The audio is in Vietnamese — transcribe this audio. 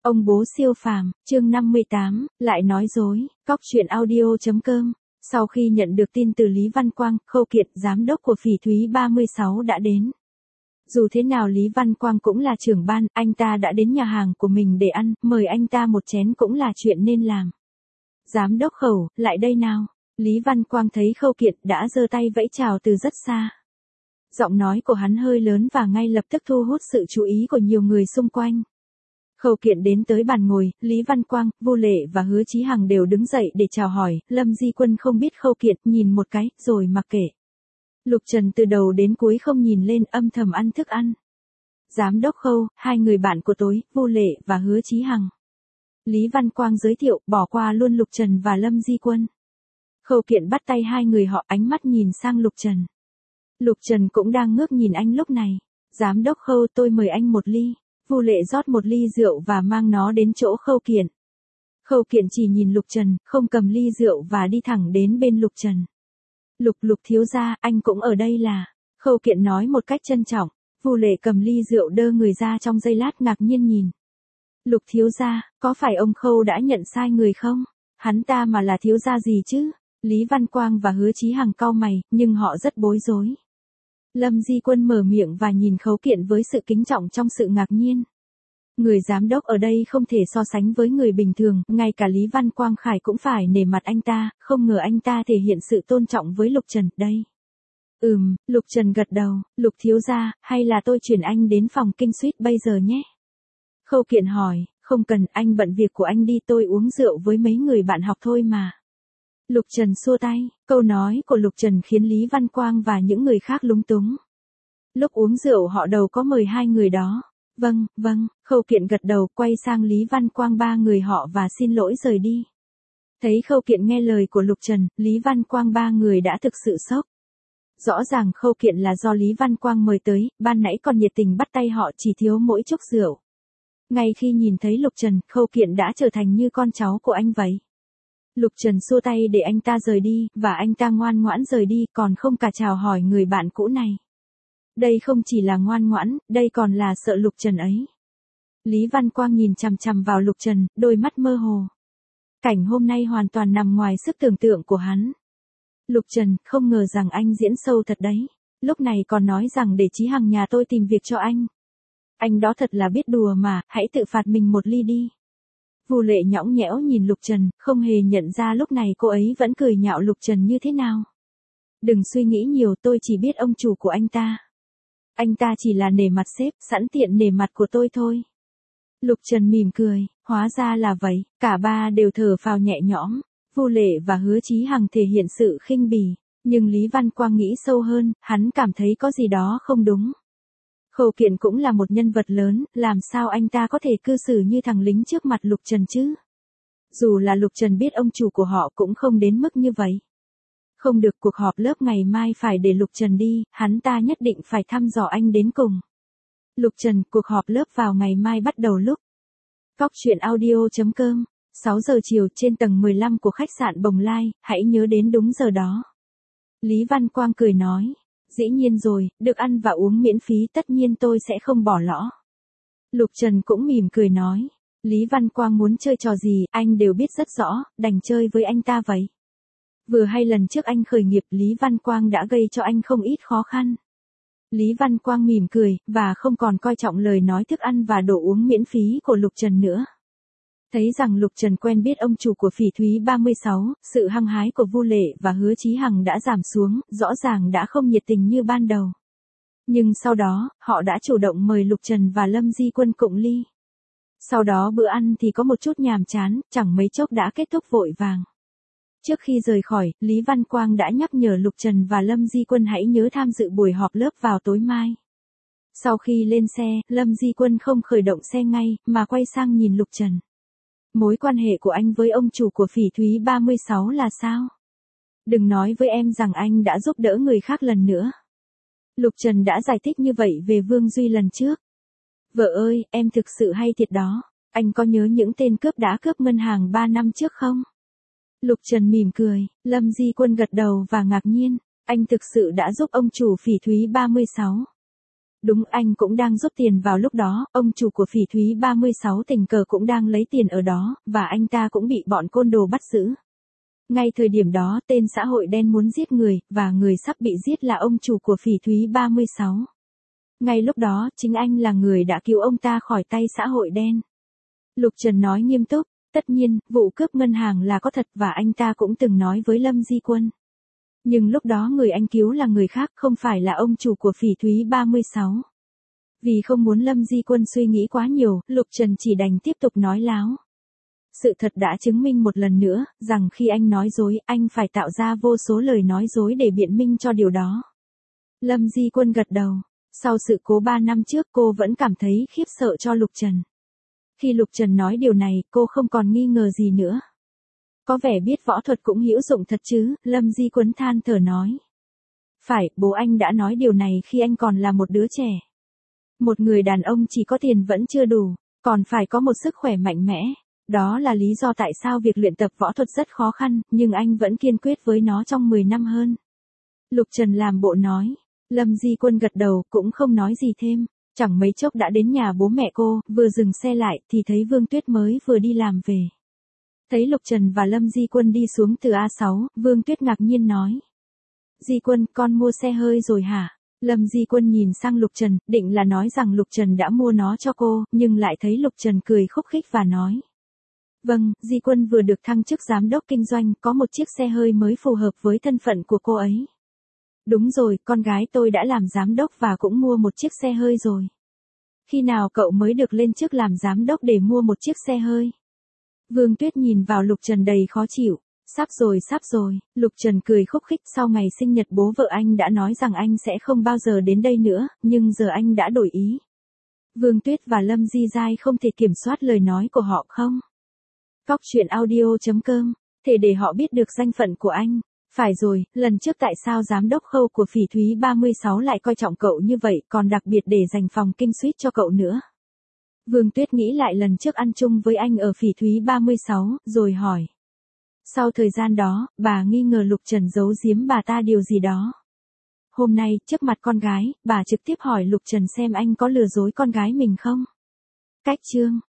Ông bố siêu phàm, chương 58, lại nói dối, cóc truyện audio.com. Sau khi nhận được tin từ Lý Văn Quang, Khâu Kiệt, giám đốc của Phỉ Thúy 36 đã đến. Dù thế nào Lý Văn Quang cũng là trưởng ban, anh ta đã đến nhà hàng của mình để ăn, mời anh ta một chén cũng là chuyện nên làm. Giám đốc Khâu, lại đây nào. Lý Văn Quang thấy Khâu Kiệt đã giơ tay vẫy chào từ rất xa. Giọng nói của hắn hơi lớn và ngay lập tức thu hút sự chú ý của nhiều người xung quanh. Khâu Kiệt đến tới bàn ngồi, Lý Văn Quang, Vu Lệ và Hứa Chí Hằng đều đứng dậy để chào hỏi, Lâm Di Quân không biết Khâu Kiệt, nhìn một cái, rồi mặc kệ. Lục Trần từ đầu đến cuối không nhìn lên, âm thầm ăn thức ăn. Giám đốc Khâu, hai người bạn của tôi, Vu Lệ và Hứa Chí Hằng. Lý Văn Quang giới thiệu, bỏ qua luôn Lục Trần và Lâm Di Quân. Khâu Kiệt bắt tay hai người họ, ánh mắt nhìn sang Lục Trần. Lục Trần cũng đang ngước nhìn anh lúc này. Giám đốc Khâu, tôi mời anh một ly. Vu Lệ rót một ly rượu và mang nó đến chỗ Khâu Kiệt. Khâu Kiệt chỉ nhìn Lục Trần, không cầm ly rượu và đi thẳng đến bên Lục Trần. Lục thiếu gia, anh cũng ở đây là. Khâu Kiệt nói một cách trân trọng. Vu Lệ cầm ly rượu đơ người ra trong giây lát ngạc nhiên nhìn. Lục thiếu gia, có phải ông Khâu đã nhận sai người không? Hắn ta mà là thiếu gia gì chứ? Lý Văn Quang và Hứa Chí Hằng cau mày, nhưng họ rất bối rối. Lâm Di Quân mở miệng và nhìn Khâu Kiệt với sự kính trọng trong sự ngạc nhiên. Người giám đốc ở đây không thể so sánh với người bình thường, ngay cả Lý Văn Quang Khải cũng phải nể mặt anh ta, không ngờ anh ta thể hiện sự tôn trọng với Lục Trần, đây. Lục Trần gật đầu, Lục thiếu gia, hay là tôi chuyển anh đến phòng kinh suite bây giờ nhé? Khâu Kiệt hỏi, không cần, anh bận việc của anh đi, tôi uống rượu với mấy người bạn học thôi mà. Lục Trần xua tay, câu nói của Lục Trần khiến Lý Văn Quang và những người khác lúng túng. Lúc uống rượu họ đâu có mời hai người đó. Vâng, Khâu Kiệt gật đầu, quay sang Lý Văn Quang ba người họ và xin lỗi rời đi. Thấy Khâu Kiệt nghe lời của Lục Trần, Lý Văn Quang ba người đã thực sự sốc. Rõ ràng Khâu Kiệt là do Lý Văn Quang mời tới, ban nãy còn nhiệt tình bắt tay họ, chỉ thiếu mỗi chút rượu. Ngay khi nhìn thấy Lục Trần, Khâu Kiệt đã trở thành như con cháu của anh vậy. Lục Trần xua tay để anh ta rời đi, và anh ta ngoan ngoãn rời đi, còn không cả chào hỏi người bạn cũ này. Đây không chỉ là ngoan ngoãn, đây còn là sợ Lục Trần ấy. Lý Văn Quang nhìn chằm chằm vào Lục Trần, đôi mắt mơ hồ. Cảnh hôm nay hoàn toàn nằm ngoài sức tưởng tượng của hắn. Lục Trần, không ngờ rằng anh diễn sâu thật đấy. Lúc này còn nói rằng để Chí Hằng nhà tôi tìm việc cho anh. Anh đó thật là biết đùa mà, hãy tự phạt mình một ly đi. Vu Lệ nhõng nhẽo nhìn Lục Trần, không hề nhận ra lúc này cô ấy vẫn cười nhạo Lục Trần như thế nào. Đừng suy nghĩ nhiều, tôi chỉ biết ông chủ của anh ta. Anh ta chỉ là nể mặt sếp, sẵn tiện nể mặt của tôi thôi. Lục Trần mỉm cười, hóa ra là vậy, cả ba đều thở phào nhẹ nhõm. Vu Lệ và Hứa Chí Hằng thể hiện sự khinh bỉ, nhưng Lý Văn Quang nghĩ sâu hơn, hắn cảm thấy có gì đó không đúng. Khâu Kiệt cũng là một nhân vật lớn, làm sao anh ta có thể cư xử như thằng lính trước mặt Lục Trần chứ? Dù là Lục Trần biết ông chủ của họ cũng không đến mức như vậy. Không được, cuộc họp lớp ngày mai phải để Lục Trần đi, hắn ta nhất định phải thăm dò anh đến cùng. Lục Trần, cuộc họp lớp vào ngày mai bắt đầu lúc. Cóc truyện audio.com, 6 giờ chiều trên tầng 15 của khách sạn Bồng Lai, hãy nhớ đến đúng giờ đó. Lý Văn Quang cười nói. Dĩ nhiên rồi, được ăn và uống miễn phí tất nhiên tôi sẽ không bỏ lỡ. Lục Trần cũng mỉm cười nói. Lý Văn Quang muốn chơi trò gì, anh đều biết rất rõ, đành chơi với anh ta vậy. Vừa hay lần trước anh khởi nghiệp, Lý Văn Quang đã gây cho anh không ít khó khăn. Lý Văn Quang mỉm cười, và không còn coi trọng lời nói thức ăn và đồ uống miễn phí của Lục Trần nữa. Thấy rằng Lục Trần quen biết ông chủ của Phỉ Thúy 36, sự hăng hái của Vu Lệ và Hứa Chí Hằng đã giảm xuống, rõ ràng đã không nhiệt tình như ban đầu. Nhưng sau đó, họ đã chủ động mời Lục Trần và Lâm Di Quân cộng ly. Sau đó bữa ăn thì có một chút nhàm chán, chẳng mấy chốc đã kết thúc vội vàng. Trước khi rời khỏi, Lý Văn Quang đã nhắc nhở Lục Trần và Lâm Di Quân hãy nhớ tham dự buổi họp lớp vào tối mai. Sau khi lên xe, Lâm Di Quân không khởi động xe ngay, mà quay sang nhìn Lục Trần. Mối quan hệ của anh với ông chủ của Phỉ Thúy 36 là sao? Đừng nói với em rằng anh đã giúp đỡ người khác lần nữa. Lục Trần đã giải thích như vậy về Vương Duy lần trước. Vợ ơi, em thực sự hay thiệt đó. Anh có nhớ những tên cướp đã cướp ngân hàng 3 năm trước không? Lục Trần mỉm cười, Lâm Di Quân gật đầu và ngạc nhiên. Anh thực sự đã giúp ông chủ Phỉ Thúy 36. Đúng, anh cũng đang rút tiền vào lúc đó, ông chủ của Phỉ Thúy 36 tình cờ cũng đang lấy tiền ở đó, và anh ta cũng bị bọn côn đồ bắt giữ. Ngay thời điểm đó, tên xã hội đen muốn giết người, và người sắp bị giết là ông chủ của Phỉ Thúy 36. Ngay lúc đó, chính anh là người đã cứu ông ta khỏi tay xã hội đen. Lục Trần nói nghiêm túc, tất nhiên, vụ cướp ngân hàng là có thật và anh ta cũng từng nói với Lâm Di Quân. Nhưng lúc đó người anh cứu là người khác, không phải là ông chủ của Phỉ Thúy 36. Vì không muốn Lâm Di Quân suy nghĩ quá nhiều, Lục Trần chỉ đành tiếp tục nói láo. Sự thật đã chứng minh một lần nữa, rằng khi anh nói dối, anh phải tạo ra vô số lời nói dối để biện minh cho điều đó. Lâm Di Quân gật đầu. Sau sự cố 3 năm trước cô vẫn cảm thấy khiếp sợ cho Lục Trần. Khi Lục Trần nói điều này, cô không còn nghi ngờ gì nữa. Có vẻ biết võ thuật cũng hữu dụng thật chứ, Lâm Di Quân than thở nói. Phải, bố anh đã nói điều này khi anh còn là một đứa trẻ. Một người đàn ông chỉ có tiền vẫn chưa đủ, còn phải có một sức khỏe mạnh mẽ. Đó là lý do tại sao việc luyện tập võ thuật rất khó khăn, nhưng anh vẫn kiên quyết với nó trong 10 năm hơn. Lục Trần làm bộ nói. Lâm Di Quân gật đầu, cũng không nói gì thêm. Chẳng mấy chốc đã đến nhà bố mẹ cô, vừa dừng xe lại thì thấy Vương Tuyết mới vừa đi làm về. Thấy Lục Trần và Lâm Di Quân đi xuống từ A6, Vương Tuyết ngạc nhiên nói. Di Quân, con mua xe hơi rồi hả? Lâm Di Quân nhìn sang Lục Trần, định là nói rằng Lục Trần đã mua nó cho cô, nhưng lại thấy Lục Trần cười khúc khích và nói. Vâng, Di Quân vừa được thăng chức giám đốc kinh doanh, có một chiếc xe hơi mới phù hợp với thân phận của cô ấy. Đúng rồi, con gái tôi đã làm giám đốc và cũng mua một chiếc xe hơi rồi. Khi nào cậu mới được lên chức làm giám đốc để mua một chiếc xe hơi? Vương Tuyết nhìn vào Lục Trần đầy khó chịu. Sắp rồi, Lục Trần cười khúc khích. Sau ngày sinh nhật bố vợ anh đã nói rằng anh sẽ không bao giờ đến đây nữa, nhưng giờ anh đã đổi ý. Vương Tuyết và Lâm Di Giai không thể kiểm soát lời nói của họ không? Cóc truyện audio.com, thể để họ biết được danh phận của anh. Phải rồi, lần trước tại sao giám đốc Khâu của Phỉ Thúy 36 lại coi trọng cậu như vậy, còn đặc biệt để dành phòng kinh suite cho cậu nữa? Vương Tuyết nghĩ lại lần trước ăn chung với anh ở Phỉ Thúy 36, rồi hỏi. Sau thời gian đó, bà nghi ngờ Lục Trần giấu giếm bà ta điều gì đó. Hôm nay, trước mặt con gái, bà trực tiếp hỏi Lục Trần xem anh có lừa dối con gái mình không? Cách chương